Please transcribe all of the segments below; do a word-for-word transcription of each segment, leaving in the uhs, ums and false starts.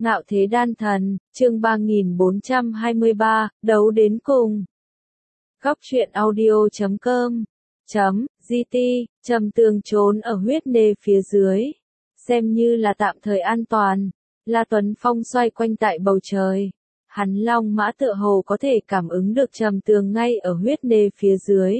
Ngạo thế đan thần, chương ba nghìn bốn trăm hai mươi ba, đấu đến cùng. Góc truyện audio chấm com chấm gt, Trầm Tường trốn ở huyết nê phía dưới, xem như là tạm thời an toàn. La Tuấn Phong xoay quanh tại bầu trời, hắn long mã tựa hồ có thể cảm ứng được Trầm Tường ngay ở huyết nê phía dưới.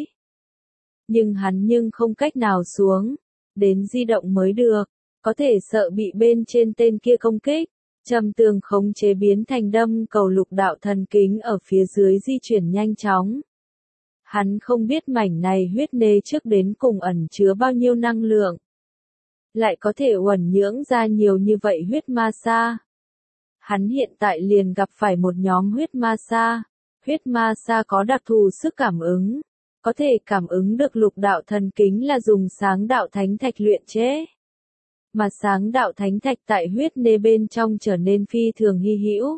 Nhưng hắn nhưng không cách nào xuống, đến di động mới được, có thể sợ bị bên trên tên kia công kích. Trầm Tường khống chế biến thành đâm cầu lục đạo thần kính ở phía dưới di chuyển nhanh chóng. Hắn không biết mảnh này huyết nê trước đến cùng ẩn chứa bao nhiêu năng lượng, lại có thể uẩn nhưỡng ra nhiều như vậy huyết ma sa. Hắn hiện tại liền gặp phải một nhóm huyết ma sa. Huyết ma sa có đặc thù sức cảm ứng, có thể cảm ứng được lục đạo thần kính là dùng sáng đạo thánh thạch luyện chế. Mà sáng đạo thánh thạch tại huyết nê bên trong trở nên phi thường hy hữu.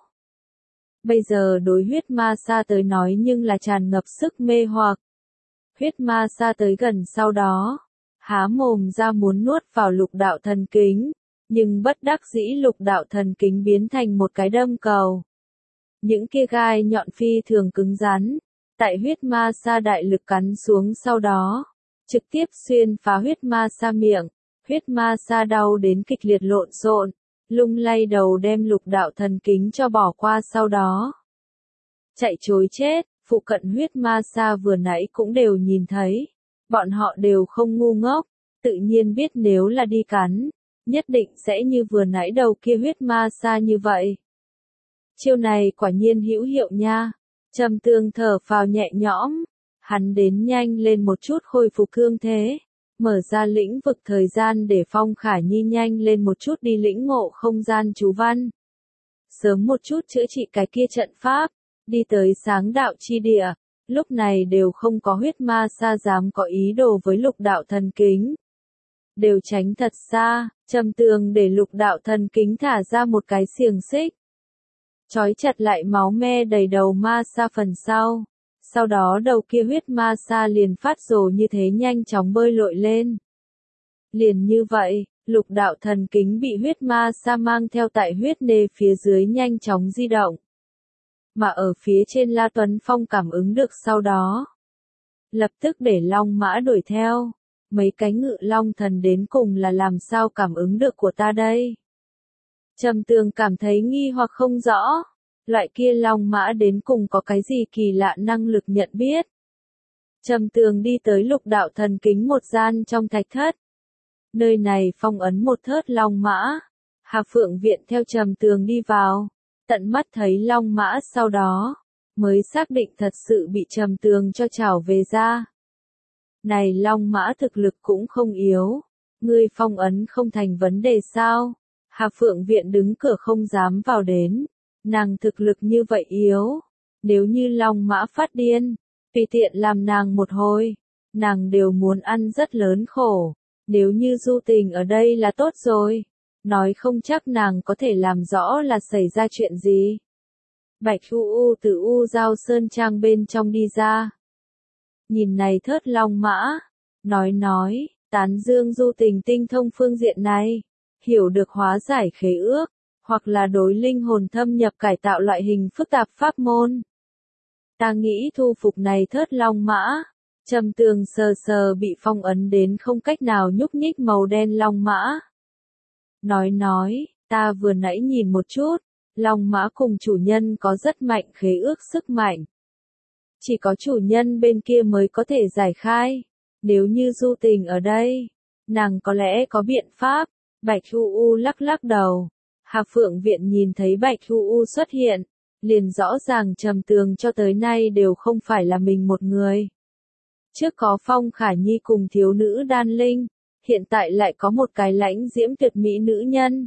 Bây giờ đối huyết ma sa tới nói nhưng là tràn ngập sức mê hoặc. Huyết ma sa tới gần sau đó, há mồm ra muốn nuốt vào lục đạo thần kính, nhưng bất đắc dĩ lục đạo thần kính biến thành một cái đâm cầu. Những kia gai nhọn phi thường cứng rắn, tại huyết ma sa đại lực cắn xuống sau đó, trực tiếp xuyên phá huyết ma sa miệng. Huyết ma sa đau đến kịch liệt lộn xộn, lung lay đầu đem lục đạo thần kính cho bỏ qua sau đó. Chạy trối chết, phụ cận huyết ma sa vừa nãy cũng đều nhìn thấy. Bọn họ đều không ngu ngốc, tự nhiên biết nếu là đi cắn, nhất định sẽ như vừa nãy đầu kia huyết ma sa như vậy. Chiêu này quả nhiên hữu hiệu nha. Trầm Tường thở phào nhẹ nhõm, hắn đến nhanh lên một chút khôi phục cương thế. Mở ra lĩnh vực thời gian để Phong Khả Nhi nhanh lên một chút đi lĩnh ngộ không gian chú văn. Sớm một chút chữa trị cái kia trận pháp, đi tới sáng đạo chi địa, lúc này đều không có huyết ma sa dám có ý đồ với lục đạo thần kính. Đều tránh thật xa, Trầm Tường để lục đạo thần kính thả ra một cái xiềng xích. Chói chặt lại máu me đầy đầu ma sa phần sau. Sau đó đầu kia huyết ma sa liền phát rồ như thế nhanh chóng bơi lội lên. Liền như vậy, lục đạo thần kính bị huyết ma sa mang theo tại huyết nê phía dưới nhanh chóng di động. Mà ở phía trên La Tuấn Phong cảm ứng được sau đó. Lập tức để long mã đuổi theo. Mấy cái ngự long thần đến cùng là làm sao cảm ứng được của ta đây? Trầm Tường cảm thấy nghi hoặc không rõ. Loại kia long mã đến cùng có cái gì kỳ lạ năng lực nhận biết. Trầm Tường đi tới lục đạo thần kính một gian trong thạch thất. Nơi này phong ấn một thớt long mã. Hà Phượng Viện theo Trầm Tường đi vào. Tận mắt thấy long mã sau đó, mới xác định thật sự bị Trầm Tường cho trảo về ra. Này long mã thực lực cũng không yếu. Ngươi phong ấn không thành vấn đề sao? Hà Phượng Viện đứng cửa không dám vào đến. Nàng thực lực như vậy yếu, nếu như long mã phát điên, tùy tiện làm nàng một hồi, nàng đều muốn ăn rất lớn khổ. Nếu như Du Tình ở đây là tốt rồi, nói không chắc nàng có thể làm rõ là xảy ra chuyện gì. Bạch U U từ U Giao Sơn Trang bên trong đi ra. Nhìn này thớt long mã, nói nói, tán dương Du Tình tinh thông phương diện này, hiểu được hóa giải khế ước. Hoặc là đối linh hồn thâm nhập cải tạo loại hình phức tạp pháp môn. Ta nghĩ thu phục này thớt long mã. Trầm Tường sờ sờ bị phong ấn đến không cách nào nhúc nhích màu đen long mã. Nói nói, ta vừa nãy nhìn một chút, long mã cùng chủ nhân có rất mạnh khế ước sức mạnh. Chỉ có chủ nhân bên kia mới có thể giải khai. Nếu như Du Tình ở đây, nàng có lẽ có biện pháp. Bạch U U lắc lắc đầu. Hà Phượng Viện nhìn thấy Bạch U U xuất hiện, liền rõ ràng Trầm Tường cho tới nay đều không phải là mình một người. Trước có Phong Khả Nhi cùng thiếu nữ đan linh, hiện tại lại có một cái lãnh diễm tuyệt mỹ nữ nhân.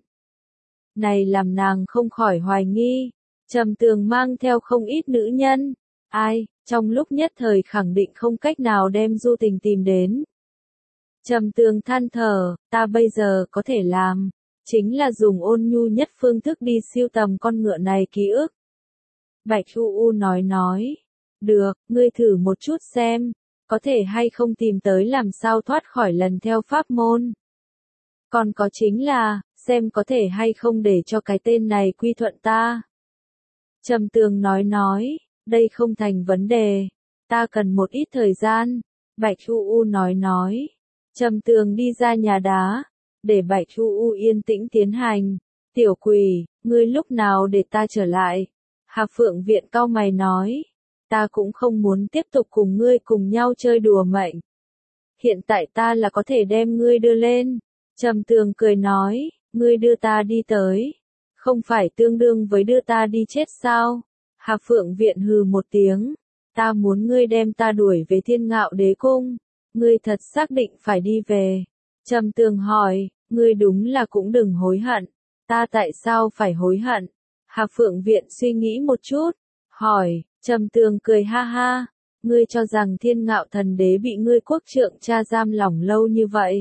Này làm nàng không khỏi hoài nghi, Trầm Tường mang theo không ít nữ nhân, ai, trong lúc nhất thời khẳng định không cách nào đem Du Tình tìm đến. Trầm Tường than thở, ta bây giờ có thể làm. Chính là dùng ôn nhu nhất phương thức đi siêu tầm con ngựa này ký ức. Bạch U U nói nói. Được, ngươi thử một chút xem, có thể hay không tìm tới làm sao thoát khỏi lần theo pháp môn. Còn có chính là, xem có thể hay không để cho cái tên này quy thuận ta. Trầm Tường nói nói, đây không thành vấn đề, ta cần một ít thời gian, Bạch U U nói nói. Trầm Tường đi ra nhà đá, để Bạch U U yên tĩnh tiến hành. Tiểu Quỷ, ngươi lúc nào để ta trở lại? Hạc Phượng Viện cau mày nói, ta cũng không muốn tiếp tục cùng ngươi cùng nhau chơi đùa mệnh. Hiện tại ta là có thể đem ngươi đưa lên. Trầm Tường cười nói, ngươi đưa ta đi tới, không phải tương đương với đưa ta đi chết sao? Hạc Phượng Viện hừ một tiếng, ta muốn ngươi đem ta đuổi về Thiên Ngạo Đế Cung, ngươi thật xác định phải đi về. Trầm Tường hỏi, ngươi đúng là cũng đừng hối hận, ta tại sao phải hối hận? Hạc Phượng Viện suy nghĩ một chút, hỏi, Trầm Tường cười ha ha, ngươi cho rằng Thiên Ngạo Thần Đế bị ngươi quốc trượng cha giam lỏng lâu như vậy,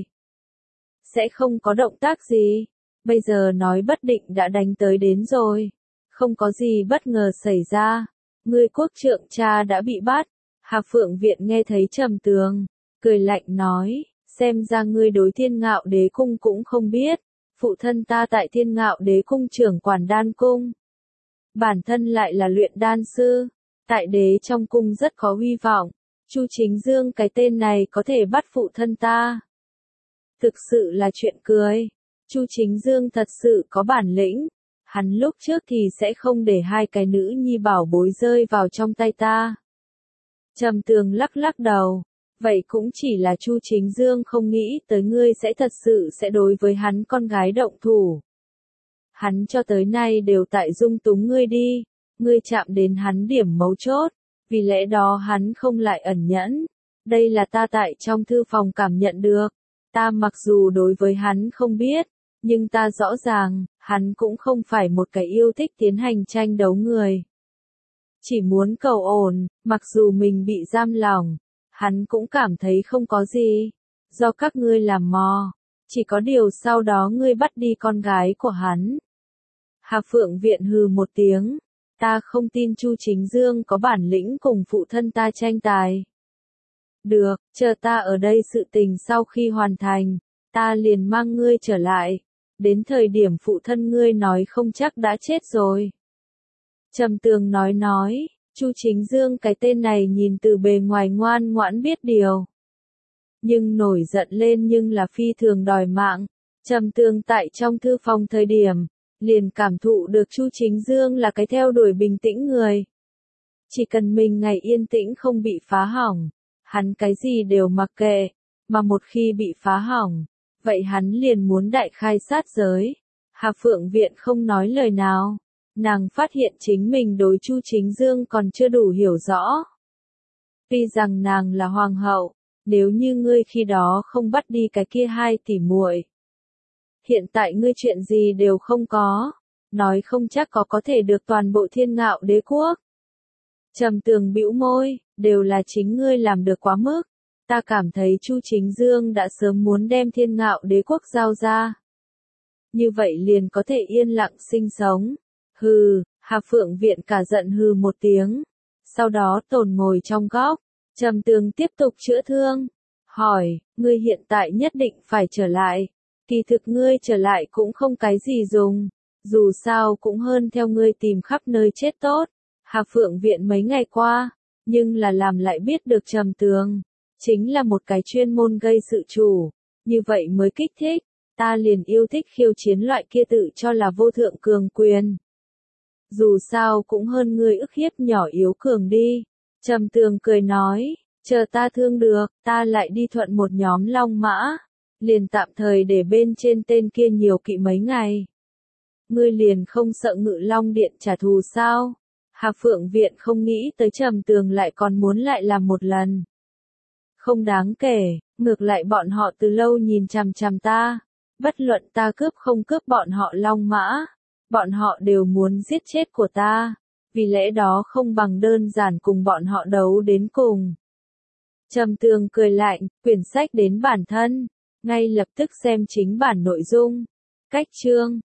sẽ không có động tác gì, bây giờ nói bất định đã đánh tới đến rồi, không có gì bất ngờ xảy ra, ngươi quốc trượng cha đã bị bắt. Hạc Phượng Viện nghe thấy Trầm Tường, cười lạnh nói, xem ra ngươi đối Thiên Ngạo Đế Cung cũng không biết, phụ thân ta tại Thiên Ngạo Đế Cung trưởng quản đan cung, bản thân lại là luyện đan sư, tại đế trong cung rất có hy vọng, Chu Chính Dương cái tên này có thể bắt phụ thân ta. Thực sự là chuyện cười, Chu Chính Dương thật sự có bản lĩnh, hắn lúc trước thì sẽ không để hai cái nữ nhi bảo bối rơi vào trong tay ta. Trầm Tường lắc lắc đầu, vậy cũng chỉ là Chu Chính Dương không nghĩ tới ngươi sẽ thật sự sẽ đối với hắn con gái động thủ. Hắn cho tới nay đều tại dung túng ngươi đi, ngươi chạm đến hắn điểm mấu chốt, vì lẽ đó hắn không lại ẩn nhẫn. Đây là ta tại trong thư phòng cảm nhận được, ta mặc dù đối với hắn không biết, nhưng ta rõ ràng, hắn cũng không phải một cái yêu thích tiến hành tranh đấu người. Chỉ muốn cầu ổn, mặc dù mình bị giam lỏng, hắn cũng cảm thấy không có gì, do các ngươi làm mò, chỉ có điều sau đó ngươi bắt đi con gái của hắn. Hạc Phượng Viện hừ một tiếng, ta không tin Chu Chính Dương có bản lĩnh cùng phụ thân ta tranh tài. Được, chờ ta ở đây sự tình sau khi hoàn thành, ta liền mang ngươi trở lại, đến thời điểm phụ thân ngươi nói không chắc đã chết rồi. Trầm Tường nói nói, Chu Chính Dương cái tên này nhìn từ bề ngoài ngoan ngoãn biết điều, nhưng nổi giận lên nhưng là phi thường đòi mạng. Trầm Tường tại trong thư phòng thời điểm, liền cảm thụ được Chu Chính Dương là cái theo đuổi bình tĩnh người. Chỉ cần mình ngày yên tĩnh không bị phá hỏng, hắn cái gì đều mặc kệ, mà một khi bị phá hỏng, vậy hắn liền muốn đại khai sát giới. Hạc Phượng Viện không nói lời nào, nàng phát hiện chính mình đối Chu Chính Dương còn chưa đủ hiểu rõ. Tuy rằng nàng là hoàng hậu, nếu như ngươi khi đó không bắt đi cái kia hai tỷ muội, hiện tại ngươi chuyện gì đều không có, nói không chắc có có thể được toàn bộ Thiên Ngạo Đế Quốc. Trầm Tường bĩu môi, đều là chính ngươi làm được quá mức, ta cảm thấy Chu Chính Dương đã sớm muốn đem Thiên Ngạo Đế Quốc giao ra. Như vậy liền có thể yên lặng sinh sống. Hừ, Hạc Phượng Viện cả giận hừ một tiếng, sau đó tồn ngồi trong góc. Trầm Tường tiếp tục chữa thương, hỏi, ngươi hiện tại nhất định phải trở lại. Kỳ thực ngươi trở lại cũng không cái gì dùng, dù sao cũng hơn theo ngươi tìm khắp nơi chết tốt. Hạc Phượng Viện mấy ngày qua, nhưng là làm lại biết được Trầm Tường chính là một cái chuyên môn gây sự chủ, như vậy mới kích thích, ta liền yêu thích khiêu chiến loại kia tự cho là vô thượng cường quyền. Dù sao cũng hơn ngươi ức hiếp nhỏ yếu cường đi. Trầm Tường cười nói, chờ ta thương được, ta lại đi thuận một nhóm long mã, liền tạm thời để bên trên tên kia nhiều kỵ mấy ngày. Ngươi liền không sợ Ngự Long Điện trả thù sao? Hạc Phượng Viện không nghĩ tới Trầm Tường lại còn muốn lại làm một lần. Không đáng kể, ngược lại bọn họ từ lâu nhìn chằm chằm ta, bất luận ta cướp không cướp bọn họ long mã, bọn họ đều muốn giết chết của ta, vì lẽ đó không bằng đơn giản cùng bọn họ đấu đến cùng. Trầm Tường cười lạnh, quyển sách đến bản thân, ngay lập tức xem chính bản nội dung. Cách chương